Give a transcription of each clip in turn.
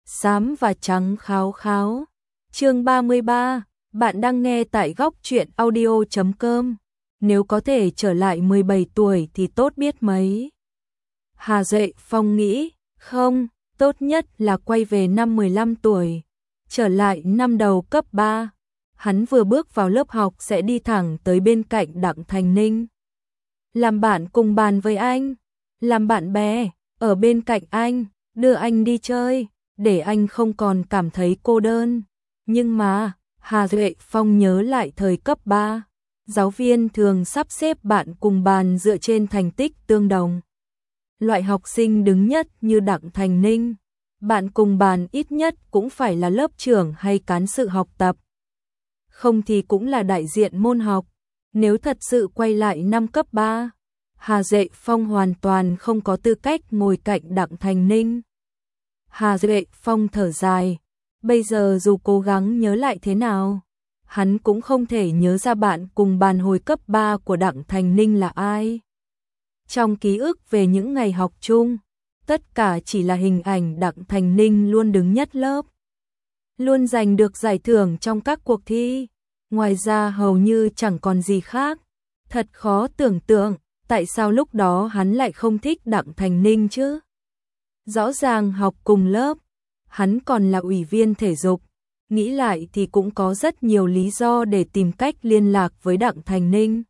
xám và trắng kháo kháo. Chương 33, bạn đang nghe tại góc truyện audio.com. Nếu có thể trở lại 17 tuổi thì tốt biết mấy. Hà Duệ Phong nghĩ, không, tốt nhất là quay về năm 15 tuổi, trở lại năm đầu cấp 3. Hắn vừa bước vào lớp học sẽ đi thẳng tới bên cạnh Đặng Thành Ninh. Làm bạn cùng bàn với anh, làm bạn bè, ở bên cạnh anh, đưa anh đi chơi, để anh không còn cảm thấy cô đơn. Nhưng mà, Hà Duệ Phong nhớ lại thời cấp 3, giáo viên thường sắp xếp bạn cùng bàn dựa trên thành tích tương đồng. Loại học sinh đứng nhất như Đặng Thành Ninh, bạn cùng bàn ít nhất cũng phải là lớp trưởng hay cán sự học tập. Không thì cũng là đại diện môn học. Nếu thật sự quay lại năm cấp 3, Hà Duệ Phong hoàn toàn không có tư cách ngồi cạnh Đặng Thành Ninh. Hà Duệ Phong thở dài, bây giờ dù cố gắng nhớ lại thế nào, hắn cũng không thể nhớ ra bạn cùng bàn hồi cấp 3 của Đặng Thành Ninh là ai. Trong ký ức về những ngày học chung, tất cả chỉ là hình ảnh Đặng Thành Ninh luôn đứng nhất lớp, luôn giành được giải thưởng trong các cuộc thi. Ngoài ra hầu như chẳng còn gì khác. Thật khó tưởng tượng, tại sao lúc đó hắn lại không thích Đặng Thành Ninh chứ? Rõ ràng học cùng lớp, hắn còn là ủy viên thể dục. Nghĩ lại thì cũng có rất nhiều lý do để tìm cách liên lạc với Đặng Thành Ninh.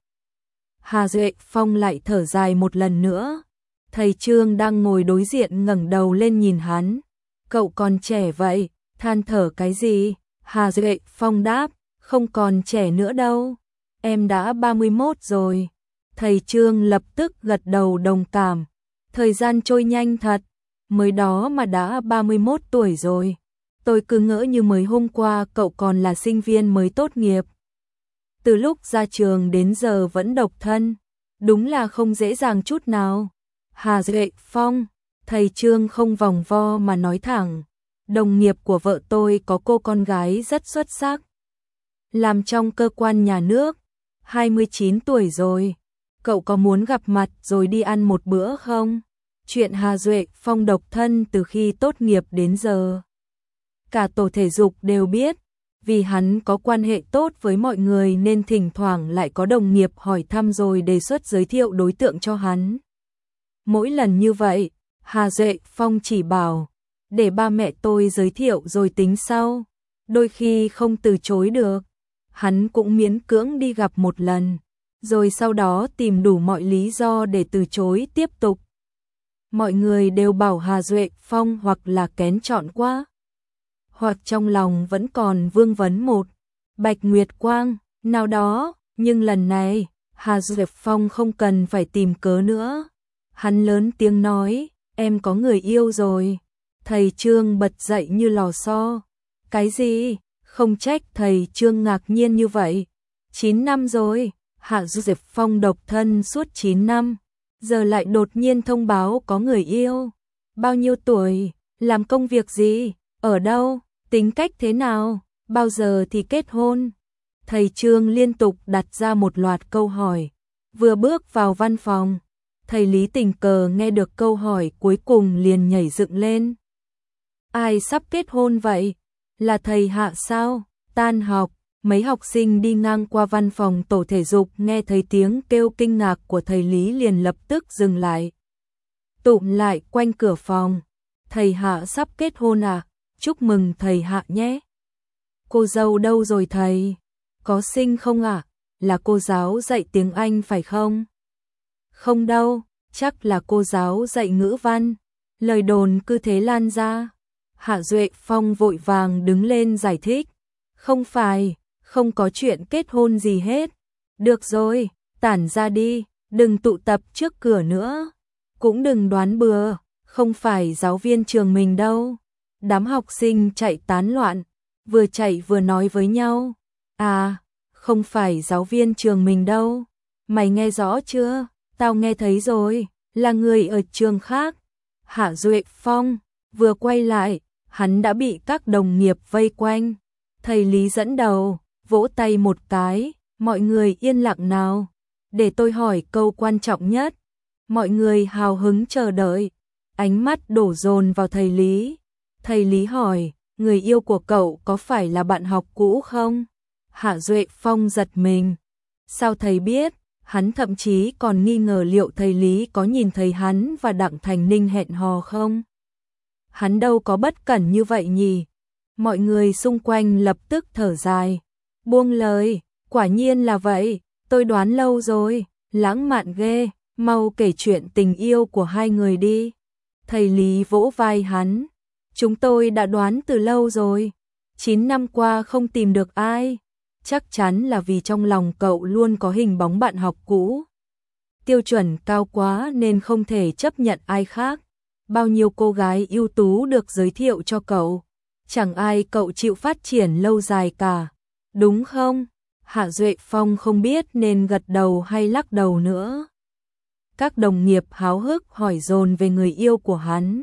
Hà Duệ Phong lại thở dài một lần nữa. Thầy Trương đang ngồi đối diện ngẩng đầu lên nhìn hắn. Cậu còn trẻ vậy, than thở cái gì? Hà Duệ Phong đáp, không còn trẻ nữa đâu. Em đã 31 rồi. Thầy Trương lập tức gật đầu đồng cảm. Thời gian trôi nhanh thật, mới đó mà đã 31 tuổi rồi. Tôi cứ ngỡ như mới hôm qua cậu còn là sinh viên mới tốt nghiệp. Từ lúc ra trường đến giờ vẫn độc thân, đúng là không dễ dàng chút nào. Hà Duệ Phong, thầy Trương không vòng vo mà nói thẳng. Đồng nghiệp của vợ tôi có cô con gái rất xuất sắc, làm trong cơ quan nhà nước, 29 tuổi rồi. Cậu có muốn gặp mặt rồi đi ăn một bữa không? Chuyện Hà Duệ Phong độc thân từ khi tốt nghiệp đến giờ, cả tổ thể dục đều biết. Vì hắn có quan hệ tốt với mọi người nên thỉnh thoảng lại có đồng nghiệp hỏi thăm rồi đề xuất giới thiệu đối tượng cho hắn. Mỗi lần như vậy, Hà Duệ Phong chỉ bảo, để ba mẹ tôi giới thiệu rồi tính sau. Đôi khi không từ chối được, hắn cũng miễn cưỡng đi gặp một lần, rồi sau đó tìm đủ mọi lý do để từ chối tiếp tục. Mọi người đều bảo Hà Duệ Phong hoặc là kén chọn quá, hoặc trong lòng vẫn còn vương vấn một Bạch Nguyệt Quang nào đó, nhưng lần này, Hà Duệ Phong không cần phải tìm cớ nữa. Hắn lớn tiếng nói, em có người yêu rồi. Thầy Trương bật dậy như lò xo. Cái gì? Không trách thầy Trương ngạc nhiên như vậy. 9 năm rồi, Hà Duệ Phong độc thân suốt 9 năm, giờ lại đột nhiên thông báo có người yêu. Bao nhiêu tuổi? Làm công việc gì? Ở đâu? Tính cách thế nào? Bao giờ thì kết hôn? Thầy Trương liên tục đặt ra một loạt câu hỏi. Vừa bước vào văn phòng, thầy Lý tình cờ nghe được câu hỏi cuối cùng liền nhảy dựng lên. Ai sắp kết hôn vậy? Là thầy Hạ sao? Tan học, mấy học sinh đi ngang qua văn phòng tổ thể dục nghe thấy tiếng kêu kinh ngạc của thầy Lý liền lập tức dừng lại. Tụm lại quanh cửa phòng. Thầy Hạ sắp kết hôn à? Chúc mừng thầy Hạ nhé. Cô dâu đâu rồi thầy? Có sinh không ạ? Là cô giáo dạy tiếng Anh phải không? Không đâu, chắc là cô giáo dạy ngữ văn. Lời đồn cứ thế lan ra. Hạ Duệ Phong vội vàng đứng lên giải thích. Không phải, không có chuyện kết hôn gì hết. Được rồi, tản ra đi, đừng tụ tập trước cửa nữa. Cũng đừng đoán bừa, không phải giáo viên trường mình đâu. Đám học sinh chạy tán loạn, vừa chạy vừa nói với nhau. À, không phải giáo viên trường mình đâu. Mày nghe rõ chưa? Tao nghe thấy rồi, là người ở trường khác. Hạ Duệ Phong vừa quay lại, hắn đã bị các đồng nghiệp vây quanh. Thầy Lý dẫn đầu, vỗ tay một cái, mọi người yên lặng nào. Để tôi hỏi câu quan trọng nhất. Mọi người hào hứng chờ đợi, ánh mắt đổ dồn vào thầy Lý. Thầy Lý hỏi, người yêu của cậu có phải là bạn học cũ không? Hạ Duệ Phong giật mình. Sao thầy biết? Hắn thậm chí còn nghi ngờ liệu thầy Lý có nhìn thấy hắn và Đặng Thành Ninh hẹn hò không? Hắn đâu có bất cẩn như vậy nhỉ? Mọi người xung quanh lập tức thở dài. Buông lời, quả nhiên là vậy, tôi đoán lâu rồi, lãng mạn ghê, mau kể chuyện tình yêu của hai người đi. Thầy Lý vỗ vai hắn. Chúng tôi đã đoán từ lâu rồi. 9 năm qua không tìm được ai. Chắc chắn là vì trong lòng cậu luôn có hình bóng bạn học cũ. Tiêu chuẩn cao quá nên không thể chấp nhận ai khác. Bao nhiêu cô gái ưu tú được giới thiệu cho cậu. Chẳng ai cậu chịu phát triển lâu dài cả. Đúng không? Hạ Duệ Phong không biết nên gật đầu hay lắc đầu nữa. Các đồng nghiệp háo hức hỏi dồn về người yêu của hắn.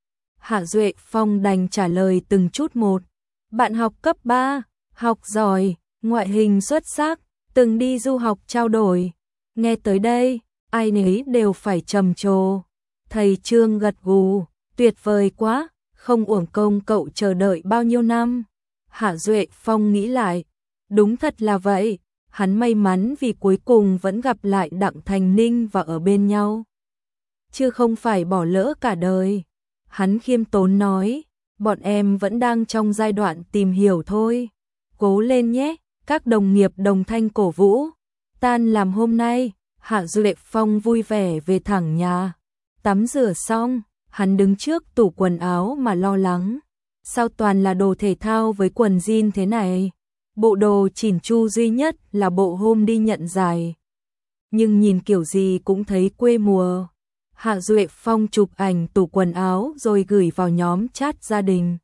Hạ Duệ Phong đành trả lời từng chút một. Bạn học cấp 3, học giỏi, ngoại hình xuất sắc, từng đi du học trao đổi. Nghe tới đây, ai nấy đều phải trầm trồ. Thầy Trương gật gù, tuyệt vời quá, không uổng công cậu chờ đợi bao nhiêu năm. Hạ Duệ Phong nghĩ lại, đúng thật là vậy, hắn may mắn vì cuối cùng vẫn gặp lại Đặng Thành Ninh và ở bên nhau. Chứ không phải bỏ lỡ cả đời. Hắn khiêm tốn nói, bọn em vẫn đang trong giai đoạn tìm hiểu thôi. Cố lên nhé, các đồng nghiệp đồng thanh cổ vũ. Tan làm hôm nay, Hạ Duệ Phong vui vẻ về thẳng nhà. Tắm rửa xong, hắn đứng trước tủ quần áo mà lo lắng. Sao toàn là đồ thể thao với quần jean thế này? Bộ đồ chỉn chu duy nhất là bộ hôm đi nhận giải. Nhưng nhìn kiểu gì cũng thấy quê mùa. Hạ Duệ Phong chụp ảnh tủ quần áo rồi gửi vào nhóm chat gia đình.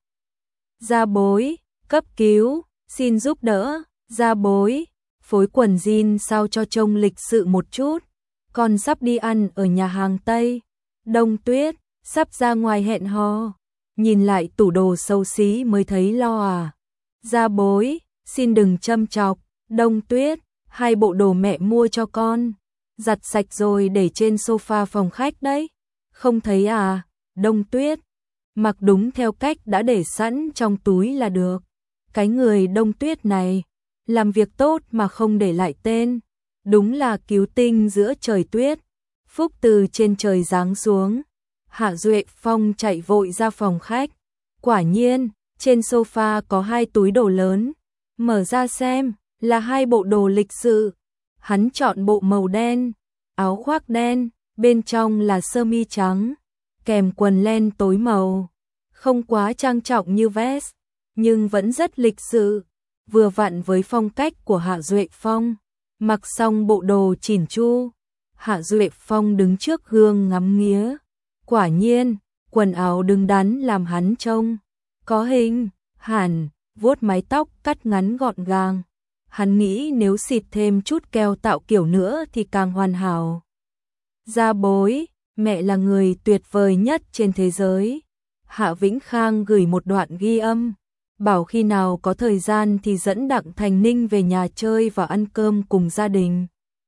Gia bối, cấp cứu, xin giúp đỡ, gia bối, phối quần jean sao cho trông lịch sự một chút. Con sắp đi ăn ở nhà hàng Tây. Đông Tuyết, sắp ra ngoài hẹn hò. Nhìn lại tủ đồ xấu xí mới thấy lo à. Gia bối, xin đừng châm chọc. Đông Tuyết, 2 bộ đồ mẹ mua cho con. Giặt sạch rồi để trên sofa phòng khách đấy. Không thấy à? Đông Tuyết, mặc đúng theo cách đã để sẵn trong túi là được. Cái người Đông Tuyết này, làm việc tốt mà không để lại tên. Đúng là cứu tinh giữa trời tuyết. Phúc từ trên trời giáng xuống. Hạ Duệ Phong chạy vội ra phòng khách. Quả nhiên, trên sofa có 2 túi đồ lớn. Mở ra xem, là 2 bộ đồ lịch sự. Hắn chọn bộ màu đen, áo khoác đen, bên trong là sơ mi trắng, kèm quần len tối màu. Không quá trang trọng như vest, nhưng vẫn rất lịch sự, vừa vặn với phong cách của Hạ Duệ Phong. Mặc xong bộ đồ chỉn chu, Hạ Duệ Phong đứng trước gương ngắm nghía. Quả nhiên, quần áo đứng đắn làm hắn trông có hình, hẳn, vuốt mái tóc cắt ngắn gọn gàng. Hắn nghĩ nếu xịt thêm chút keo tạo kiểu nữa thì càng hoàn hảo. Gia bối, mẹ là người tuyệt vời nhất trên thế giới. Hạ Vĩnh Khang gửi một đoạn ghi âm, bảo khi nào có thời gian thì dẫn Đặng Thành Ninh về nhà chơi và ăn cơm cùng gia đình.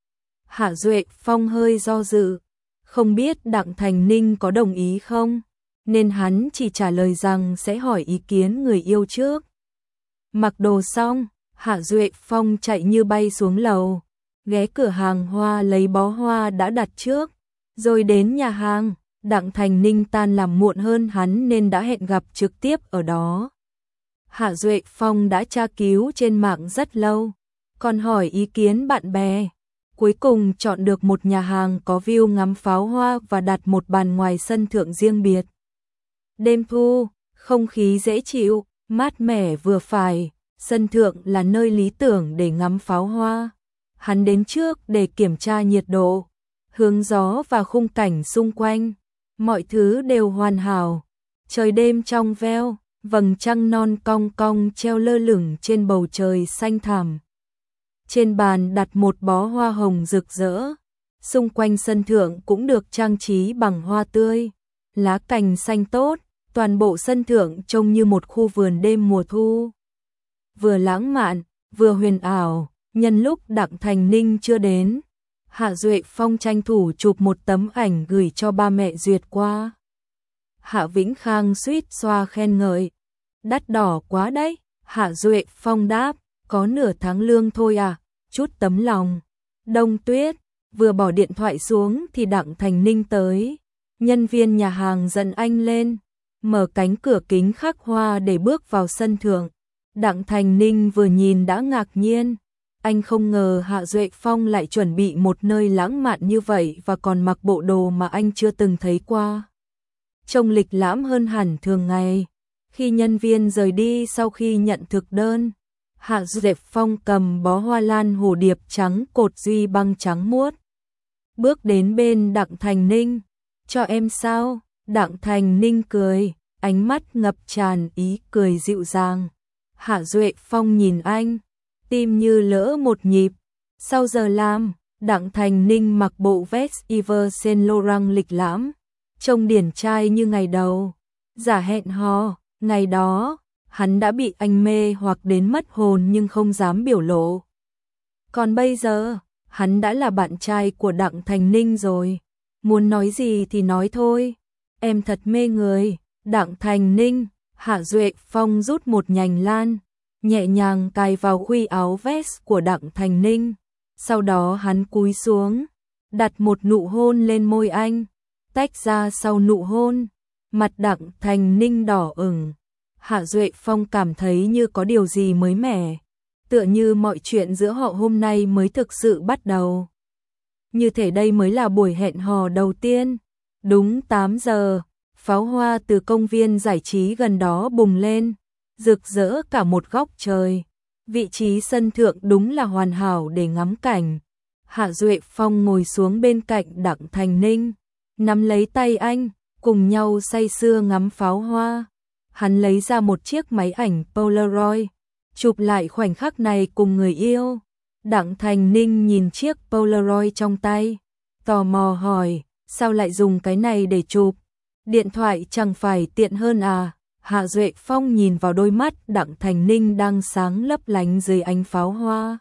Hạ Duệ Phong hơi do dự, không biết Đặng Thành Ninh có đồng ý không, nên hắn chỉ trả lời rằng sẽ hỏi ý kiến người yêu trước. Mặc đồ xong, Hạ Duệ Phong chạy như bay xuống lầu, ghé cửa hàng hoa lấy bó hoa đã đặt trước, rồi đến nhà hàng. Đặng Thành Ninh tan làm muộn hơn hắn nên đã hẹn gặp trực tiếp ở đó. Hạ Duệ Phong đã tra cứu trên mạng rất lâu, còn hỏi ý kiến bạn bè. Cuối cùng chọn được một nhà hàng có view ngắm pháo hoa và đặt một bàn ngoài sân thượng riêng biệt. Đêm thu, không khí dễ chịu, mát mẻ vừa phải, sân thượng là nơi lý tưởng để ngắm pháo hoa. Hắn đến trước để kiểm tra nhiệt độ, hướng gió và khung cảnh xung quanh. Mọi thứ đều hoàn hảo. Trời đêm trong veo, vầng trăng non cong cong treo lơ lửng trên bầu trời xanh thẳm. Trên bàn đặt một bó hoa hồng rực rỡ. Xung quanh sân thượng cũng được trang trí bằng hoa tươi, lá cành xanh tốt, toàn bộ sân thượng trông như một khu vườn đêm mùa thu. Vừa lãng mạn, vừa huyền ảo, nhân lúc Đặng Thành Ninh chưa đến, Hạ Duệ Phong tranh thủ chụp một tấm ảnh gửi cho ba mẹ duyệt qua. Hạ Vĩnh Khang suýt xoa khen ngợi. Đắt đỏ quá đấy, Hạ Duệ Phong đáp, có nửa tháng lương thôi à, chút tấm lòng. Đông Tuyết vừa bỏ điện thoại xuống thì Đặng Thành Ninh tới. Nhân viên nhà hàng dẫn anh lên, mở cánh cửa kính khắc hoa để bước vào sân thượng. Đặng Thành Ninh vừa nhìn đã ngạc nhiên. Anh không ngờ Hạ Duệ Phong lại chuẩn bị một nơi lãng mạn như vậy và còn mặc bộ đồ mà anh chưa từng thấy qua. Trông lịch lãm hơn hẳn thường ngày. Khi nhân viên rời đi sau khi nhận thực đơn, Hạ Duệ Phong cầm bó hoa lan hồ điệp trắng cột duy băng trắng muốt. Bước đến bên Đặng Thành Ninh. Cho em sao? Đặng Thành Ninh cười, ánh mắt ngập tràn ý cười dịu dàng. Hạ Duệ Phong nhìn anh, tim như lỡ một nhịp. Sau giờ làm, Đặng Thành Ninh mặc bộ vest Yves Saint Laurent lịch lãm, trông điển trai như ngày đầu. Giả hẹn hò, ngày đó, hắn đã bị anh mê hoặc đến mất hồn nhưng không dám biểu lộ. Còn bây giờ, hắn đã là bạn trai của Đặng Thành Ninh rồi. Muốn nói gì thì nói thôi. Em thật mê người. Đặng Thành Ninh. Hạ Duệ Phong rút một nhành lan, nhẹ nhàng cài vào khuy áo vest của Đặng Thành Ninh. Sau đó hắn cúi xuống, đặt một nụ hôn lên môi anh. Tách ra sau nụ hôn, mặt Đặng Thành Ninh đỏ ửng. Hạ Duệ Phong cảm thấy như có điều gì mới mẻ, tựa như mọi chuyện giữa họ hôm nay mới thực sự bắt đầu. Như thể đây mới là buổi hẹn hò đầu tiên. Đúng 8 giờ, pháo hoa từ công viên giải trí gần đó bùng lên, rực rỡ cả một góc trời. Vị trí sân thượng đúng là hoàn hảo để ngắm cảnh. Hạ Duệ Phong ngồi xuống bên cạnh Đặng Thành Ninh, nắm lấy tay anh, cùng nhau say sưa ngắm pháo hoa. Hắn lấy ra một chiếc máy ảnh Polaroid, chụp lại khoảnh khắc này cùng người yêu. Đặng Thành Ninh nhìn chiếc Polaroid trong tay, tò mò hỏi, sao lại dùng cái này để chụp? Điện thoại chẳng phải tiện hơn à? Hạ Duệ Phong nhìn vào đôi mắt Đặng Thành Ninh đang sáng lấp lánh dưới ánh pháo hoa.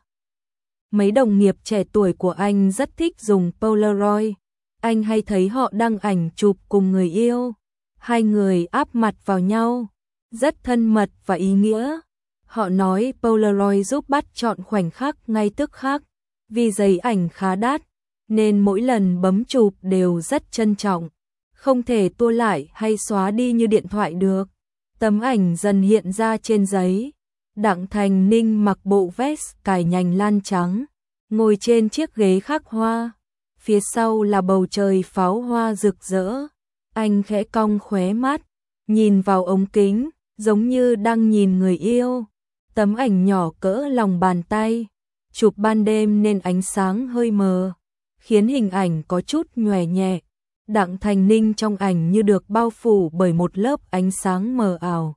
Mấy đồng nghiệp trẻ tuổi của anh rất thích dùng Polaroid. Anh hay thấy họ đăng ảnh chụp cùng người yêu. Hai người áp mặt vào nhau, rất thân mật và ý nghĩa. Họ nói Polaroid giúp bắt chọn khoảnh khắc ngay tức khắc. Vì giấy ảnh khá đắt, nên mỗi lần bấm chụp đều rất trân trọng. Không thể tua lại hay xóa đi như điện thoại được. Tấm ảnh dần hiện ra trên giấy. Đặng Thành Ninh mặc bộ vest cài nhành lan trắng, ngồi trên chiếc ghế khắc hoa. Phía sau là bầu trời pháo hoa rực rỡ. Anh khẽ cong khóe mắt, nhìn vào ống kính, giống như đang nhìn người yêu. Tấm ảnh nhỏ cỡ lòng bàn tay, chụp ban đêm nên ánh sáng hơi mờ, khiến hình ảnh có chút nhòe nhẹ. Đặng Thành Ninh trong ảnh như được bao phủ bởi một lớp ánh sáng mờ ảo,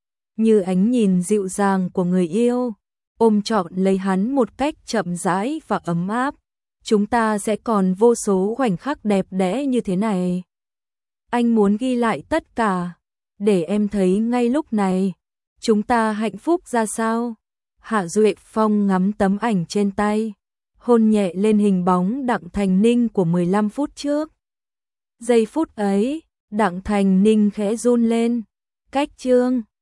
như ánh nhìn dịu dàng của người yêu, ôm trọn lấy hắn một cách chậm rãi và ấm áp. Chúng ta sẽ còn vô số khoảnh khắc đẹp đẽ như thế này. Anh muốn ghi lại tất cả, để em thấy ngay lúc này, chúng ta hạnh phúc ra sao. Hạ Duệ Phong ngắm tấm ảnh trên tay, hôn nhẹ lên hình bóng Đặng Thành Ninh của 15 phút trước. Giây phút ấy, Đặng Thành Ninh khẽ run lên. Cách chương